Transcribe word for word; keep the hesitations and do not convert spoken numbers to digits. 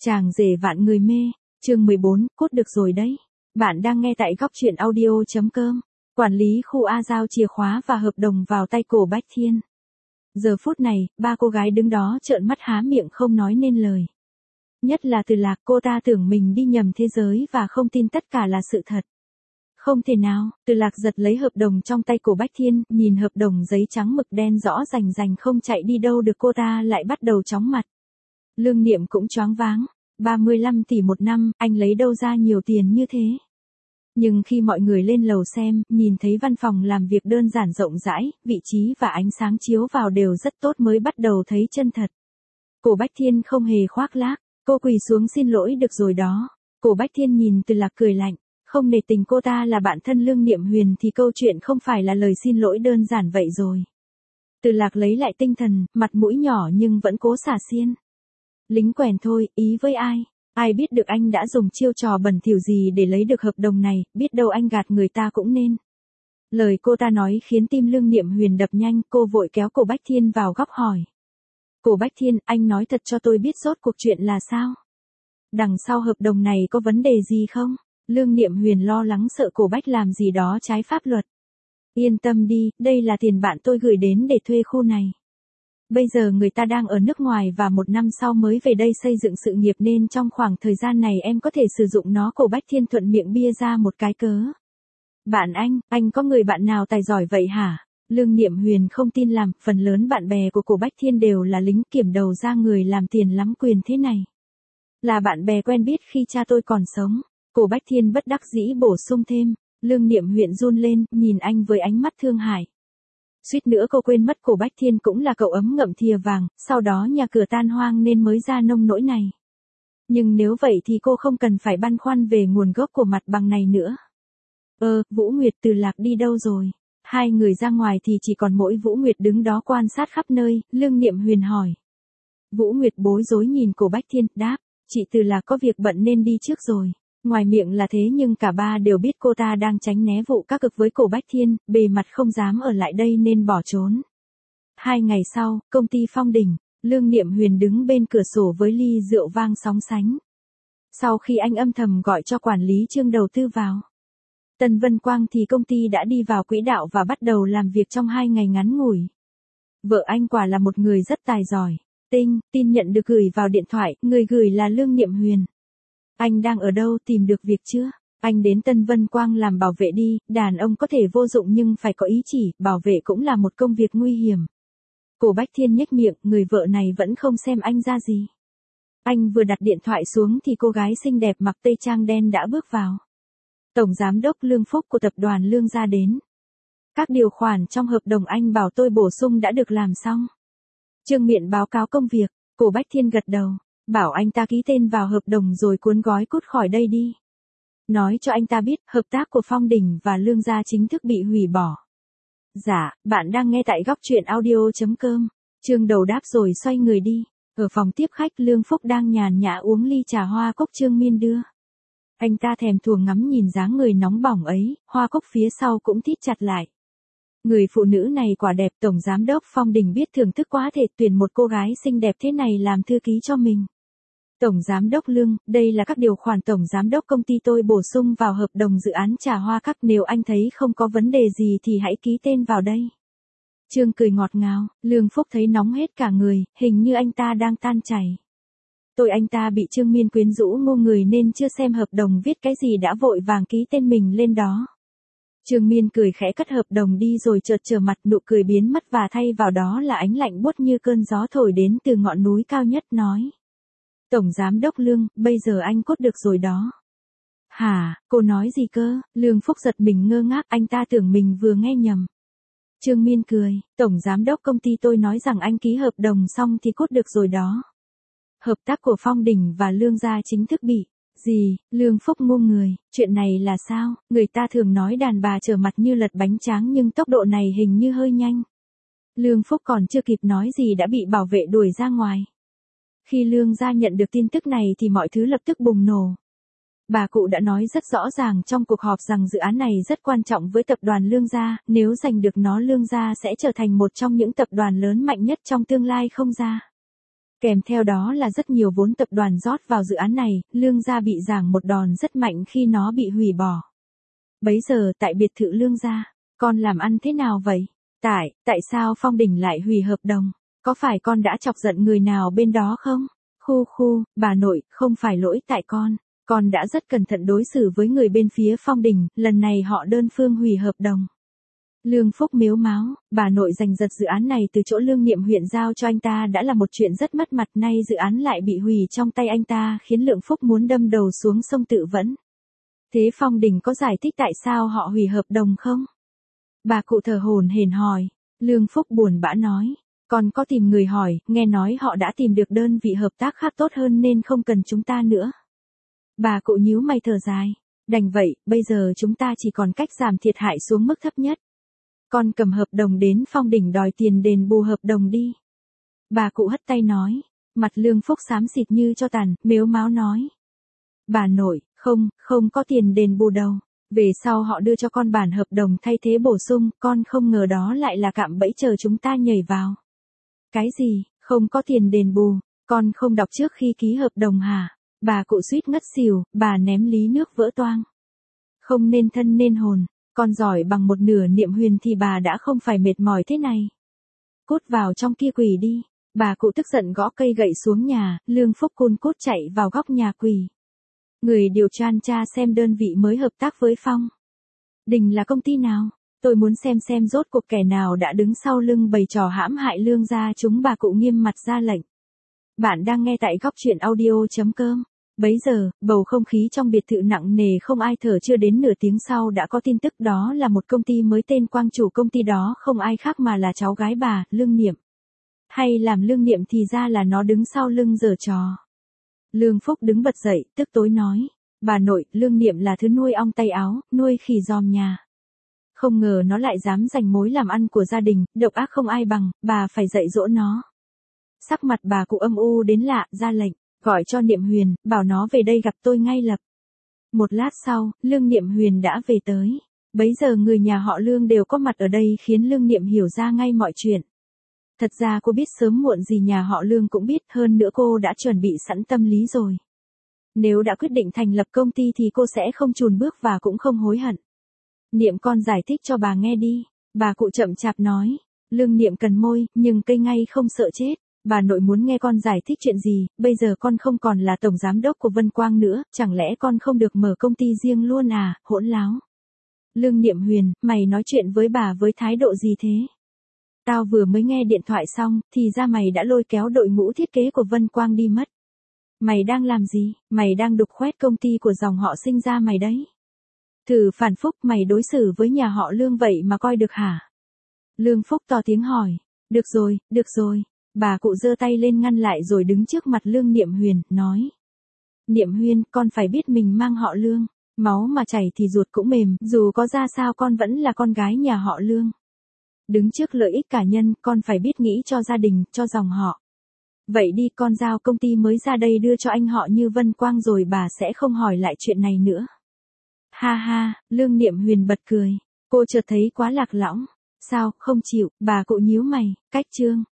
Chàng rể vạn người mê, chương mười bốn, cốt được rồi đấy. Bạn đang nghe tại góc truyện audio.com. Quản lý khu A giao chìa khóa và hợp đồng vào tay Cổ Bách Thiên. Giờ phút này, ba cô gái đứng đó trợn mắt há miệng không nói nên lời. Nhất là Từ Lạc, cô ta tưởng mình đi nhầm thế giới và không tin tất cả là sự thật. Không thể nào, Từ Lạc giật lấy hợp đồng trong tay Cổ Bách Thiên, nhìn hợp đồng giấy trắng mực đen rõ rành rành không chạy đi đâu được, cô ta lại bắt đầu chóng mặt. Lương Niệm cũng choáng váng, ba mươi lăm tỷ một năm, anh lấy đâu ra nhiều tiền như thế? Nhưng khi mọi người lên lầu xem, nhìn thấy văn phòng làm việc đơn giản rộng rãi, vị trí và ánh sáng chiếu vào đều rất tốt mới bắt đầu thấy chân thật. Cổ Bách Thiên không hề khoác lác, cô quỳ xuống xin lỗi được rồi đó. Cổ Bách Thiên nhìn Từ Lạc cười lạnh, không nể tình cô ta là bạn thân Lương Niệm Huyền thì câu chuyện không phải là lời xin lỗi đơn giản vậy rồi. Từ Lạc lấy lại tinh thần, mặt mũi nhỏ nhưng vẫn cố xả xiên. Lính quèn thôi, ý với ai? Ai biết được anh đã dùng chiêu trò bẩn thỉu gì để lấy được hợp đồng này, biết đâu anh gạt người ta cũng nên. Lời cô ta nói khiến tim Lương Niệm Huyền đập nhanh, cô vội kéo Cổ Bách Thiên vào góc hỏi. Cổ Bách Thiên, anh nói thật cho tôi biết rốt cuộc chuyện là sao? Đằng sau hợp đồng này có vấn đề gì không? Lương Niệm Huyền lo lắng sợ Cổ Bách làm gì đó trái pháp luật. Yên tâm đi, đây là tiền bạn tôi gửi đến để thuê khu này. Bây giờ người ta đang ở nước ngoài và một năm sau mới về đây xây dựng sự nghiệp nên trong khoảng thời gian này em có thể sử dụng nó. Cổ Bách Thiên thuận miệng bia ra một cái cớ. Bạn anh, anh có người bạn nào tài giỏi vậy hả? Lương Niệm Huyền không tin làm, phần lớn bạn bè của Cổ Bách Thiên đều là lính kiểm đầu ra người làm tiền lắm quyền thế này. Là bạn bè quen biết khi cha tôi còn sống. Cổ Bách Thiên bất đắc dĩ bổ sung thêm. Lương Niệm Huyền run lên, nhìn anh với ánh mắt thương hại. Suýt nữa cô quên mất Cổ Bách Thiên cũng là cậu ấm ngậm thìa vàng, sau đó nhà cửa tan hoang nên mới ra nông nỗi này. Nhưng nếu vậy thì cô không cần phải băn khoăn về nguồn gốc của mặt bằng này nữa. Ơ, Vũ Nguyệt, Từ Lạc đi đâu rồi? Hai người ra ngoài thì chỉ còn mỗi Vũ Nguyệt đứng đó quan sát khắp nơi, Lương Niệm Huyền hỏi. Vũ Nguyệt bối rối nhìn Cổ Bách Thiên, đáp, chị Từ Lạc có việc bận nên đi trước rồi. Ngoài miệng là thế nhưng cả ba đều biết cô ta đang tránh né vụ các cực với Cổ Bách Thiên, bề mặt không dám ở lại đây nên bỏ trốn. Hai ngày sau, công ty Phong Đỉnh, Lương Niệm Huyền đứng bên cửa sổ với ly rượu vang sóng sánh. Sau khi anh âm thầm gọi cho quản lý Trương đầu tư vào Tân Vân Quang thì công ty đã đi vào quỹ đạo và bắt đầu làm việc trong hai ngày ngắn ngủi. Vợ anh quả là một người rất tài giỏi. Tinh, tin nhận được gửi vào điện thoại, người gửi là Lương Niệm Huyền. Anh đang ở đâu, tìm được việc chưa? Anh đến Tân Vân Quang làm bảo vệ đi, đàn ông có thể vô dụng nhưng phải có ý chỉ, bảo vệ cũng là một công việc nguy hiểm. Cổ Bách Thiên nhếch miệng, người vợ này vẫn không xem anh ra gì. Anh vừa đặt điện thoại xuống thì cô gái xinh đẹp mặc tây trang đen đã bước vào. Tổng giám đốc Lương Phúc của tập đoàn Lương gia đến. Các điều khoản trong hợp đồng anh bảo tôi bổ sung đã được làm xong. Trương Miện báo cáo công việc, Cổ Bách Thiên gật đầu. Bảo anh ta ký tên vào hợp đồng rồi cuốn gói cút khỏi đây đi. Nói cho anh ta biết, hợp tác của Phong Đỉnh và Lương gia chính thức bị hủy bỏ. Dạ, bạn đang nghe tại góc truyện audio.com. Trương đầu đáp rồi xoay người đi. Ở phòng tiếp khách, Lương Phúc đang nhàn nhã uống ly trà hoa cốc Trương Miên đưa. Anh ta thèm thuồng ngắm nhìn dáng người nóng bỏng ấy, hoa cốc phía sau cũng thít chặt lại. Người phụ nữ này quả đẹp, Tổng Giám đốc Phong Đỉnh biết thưởng thức quá thể tuyển một cô gái xinh đẹp thế này làm thư ký cho mình. Tổng Giám đốc Lương, đây là các điều khoản Tổng Giám đốc công ty tôi bổ sung vào hợp đồng dự án trà hoa các, nếu anh thấy không có vấn đề gì thì hãy ký tên vào đây. Trương cười ngọt ngào, Lương Phúc thấy nóng hết cả người, hình như anh ta đang tan chảy. Tôi anh ta bị Trương Miên quyến rũ ngu người nên chưa xem hợp đồng viết cái gì đã vội vàng ký tên mình lên đó. Trương Miên cười khẽ cất hợp đồng đi rồi chợt trở mặt, nụ cười biến mất và thay vào đó là ánh lạnh buốt như cơn gió thổi đến từ ngọn núi cao nhất, nói. Tổng Giám đốc Lương, bây giờ anh cốt được rồi đó. Hả, cô nói gì cơ? Lương Phúc giật mình ngơ ngác, anh ta tưởng mình vừa nghe nhầm. Trương Miên cười, Tổng Giám đốc công ty tôi nói rằng anh ký hợp đồng xong thì cốt được rồi đó. Hợp tác của Phong Đỉnh và Lương gia chính thức bị. Gì, Lương Phúc ngu người, chuyện này là sao? Người ta thường nói đàn bà trở mặt như lật bánh tráng nhưng tốc độ này hình như hơi nhanh. Lương Phúc còn chưa kịp nói gì đã bị bảo vệ đuổi ra ngoài. Khi Lương gia nhận được tin tức này thì mọi thứ lập tức bùng nổ. Bà cụ đã nói rất rõ ràng trong cuộc họp rằng dự án này rất quan trọng với tập đoàn Lương gia, nếu giành được nó Lương gia sẽ trở thành một trong những tập đoàn lớn mạnh nhất trong tương lai không gia. Kèm theo đó là rất nhiều vốn tập đoàn rót vào dự án này, Lương gia bị giáng một đòn rất mạnh khi nó bị hủy bỏ. Bấy giờ tại biệt thự Lương gia, con làm ăn thế nào vậy? Tại, tại sao Phong Đình lại hủy hợp đồng? Có phải con đã chọc giận người nào bên đó không? Khu khu, bà nội, không phải lỗi tại con. Con đã rất cẩn thận đối xử với người bên phía Phong Đình, lần này họ đơn phương hủy hợp đồng. Lương Phúc mếu máo, bà nội giành giật dự án này từ chỗ Lương Niệm huyện giao cho anh ta đã là một chuyện rất mất mặt, nay dự án lại bị hủy trong tay anh ta khiến Lương Phúc muốn đâm đầu xuống sông tự vẫn. Thế Phong Đình có giải thích tại sao họ hủy hợp đồng không? Bà cụ thở hổn hển hỏi. Lương Phúc buồn bã nói, con có tìm người hỏi, nghe nói họ đã tìm được đơn vị hợp tác khác tốt hơn nên không cần chúng ta nữa. Bà cụ nhíu mày thở dài, đành vậy, bây giờ chúng ta chỉ còn cách giảm thiệt hại xuống mức thấp nhất. Con cầm hợp đồng đến Phong Đình đòi tiền đền bù hợp đồng đi. Bà cụ hất tay nói, mặt Lương Phúc xám xịt như cho tàn, mếu máo nói. Bà nội, không, không có tiền đền bù đâu. Về sau họ đưa cho con bản hợp đồng thay thế bổ sung, con không ngờ đó lại là cạm bẫy chờ chúng ta nhảy vào. Cái gì, không có tiền đền bù, con không đọc trước khi ký hợp đồng hả? Bà cụ suýt ngất xỉu, bà ném lý nước vỡ toang. Không nên thân nên hồn, con giỏi bằng một nửa Niệm Huyền thì bà đã không phải mệt mỏi thế này. Cút vào trong kia quỳ đi. Bà cụ tức giận gõ cây gậy xuống nhà, Lương Phúc cun cút chạy vào góc nhà quỳ. Người điều tra tra xem đơn vị mới hợp tác với Phong Đình là công ty nào, tôi muốn xem xem rốt cuộc kẻ nào đã đứng sau lưng bày trò hãm hại Lương gia chúng. Bà cụ nghiêm mặt ra lệnh. Bạn đang nghe tại góc truyện audio.com. Bấy giờ, bầu không khí trong biệt thự nặng nề không ai thở, chưa đến nửa tiếng sau đã có tin tức đó là một công ty mới, tên Quang, chủ công ty đó không ai khác mà là cháu gái bà, Lương Niệm. Hay làm Lương Niệm thì ra là nó đứng sau lưng giở trò. Lương Phúc đứng bật dậy, tức tối nói, bà nội, Lương Niệm là thứ nuôi ong tay áo, nuôi khỉ giòm nhà. Không ngờ nó lại dám giành mối làm ăn của gia đình, độc ác không ai bằng, bà phải dạy dỗ nó. Sắc mặt bà cụ âm u đến lạ, ra lệnh, gọi cho Niệm Huyền, bảo nó về đây gặp tôi ngay lập. Một lát sau, Lương Niệm Huyền đã về tới. Bấy giờ người nhà họ Lương đều có mặt ở đây khiến Lương Niệm hiểu ra ngay mọi chuyện. Thật ra cô biết sớm muộn gì nhà họ Lương cũng biết, hơn nữa cô đã chuẩn bị sẵn tâm lý rồi. Nếu đã quyết định thành lập công ty thì cô sẽ không chùn bước và cũng không hối hận. Niệm, con giải thích cho bà nghe đi. Bà cụ chậm chạp nói. Lương Niệm cần môi, nhưng cây ngay không sợ chết. Bà nội muốn nghe con giải thích chuyện gì, bây giờ con không còn là tổng giám đốc của Vân Quang nữa, chẳng lẽ con không được mở công ty riêng luôn à, hỗn láo. Lương Niệm Huyền, mày nói chuyện với bà với thái độ gì thế? Tao vừa mới nghe điện thoại xong, thì ra mày đã lôi kéo đội ngũ thiết kế của Vân Quang đi mất. Mày đang làm gì? Mày đang đục khoét công ty của dòng họ sinh ra mày đấy. Thử phản phúc, mày đối xử với nhà họ Lương vậy mà coi được hả? Lương Phúc to tiếng hỏi. Được rồi, được rồi. Bà cụ giơ tay lên ngăn lại rồi đứng trước mặt Lương Niệm Huyền, nói. Niệm Huyền, con phải biết mình mang họ Lương. Máu mà chảy thì ruột cũng mềm, dù có ra sao con vẫn là con gái nhà họ Lương. Đứng trước lợi ích cá nhân, con phải biết nghĩ cho gia đình, cho dòng họ. Vậy đi, con giao công ty mới ra đây đưa cho anh họ Như Vân Quang rồi bà sẽ không hỏi lại chuyện này nữa. Ha ha, Lương Niệm Huyền bật cười. Cô chợt thấy quá lạc lõng. Sao, không chịu, bà cụ nhíu mày, cách chương.